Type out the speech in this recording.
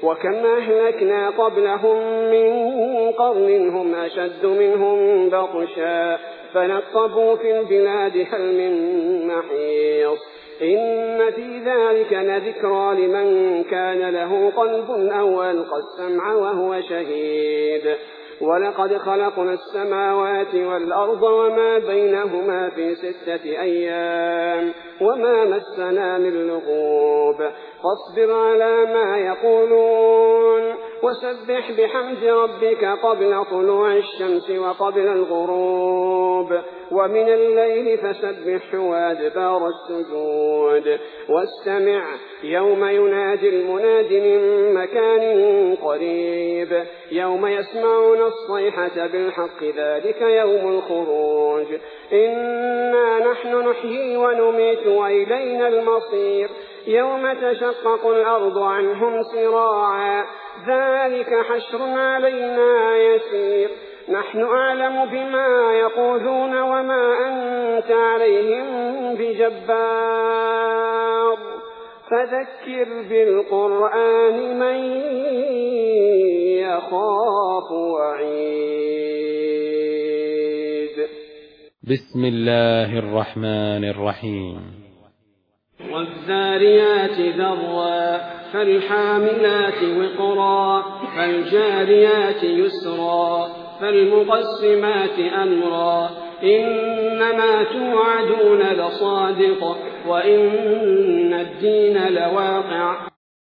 وكم أهلكنا قبلهم من قرن هم أشد منهم بطشا فنقبوا في البلاد هل من محيص إن في ذلك لذكرى لمن كان له قلب أو ألقى السمع وهو شهيد ولقد خلقنا السماوات والأرض وما بينهما في 6 أيام وما مسنا من لغوب فاصبر على ما يقولون وسبح بحمد ربك قبل طلوع الشمس وقبل الغروب ومن الليل فسبح وأدبار السجود واستمع يوم ينادي المناد من مكان قريب يوم يسمعون الصيحة بالحق ذلك يوم الخروج إنا نحن نحيي ونميت وإلينا المصير يوم تشقق الأرض عنهم سراعا ذلك حشر علينا يسير نحن أعلم بما يقولون وما أنت عليهم بجبار فذكر بالقرآن من يخاف وعيد. بسم الله الرحمن الرحيم. والذاريات ذروا فالحاملات وقرا فالجاريات يسرا فالمقسمات أمرا إنما توعدون لصادق وإن الدين لواقع.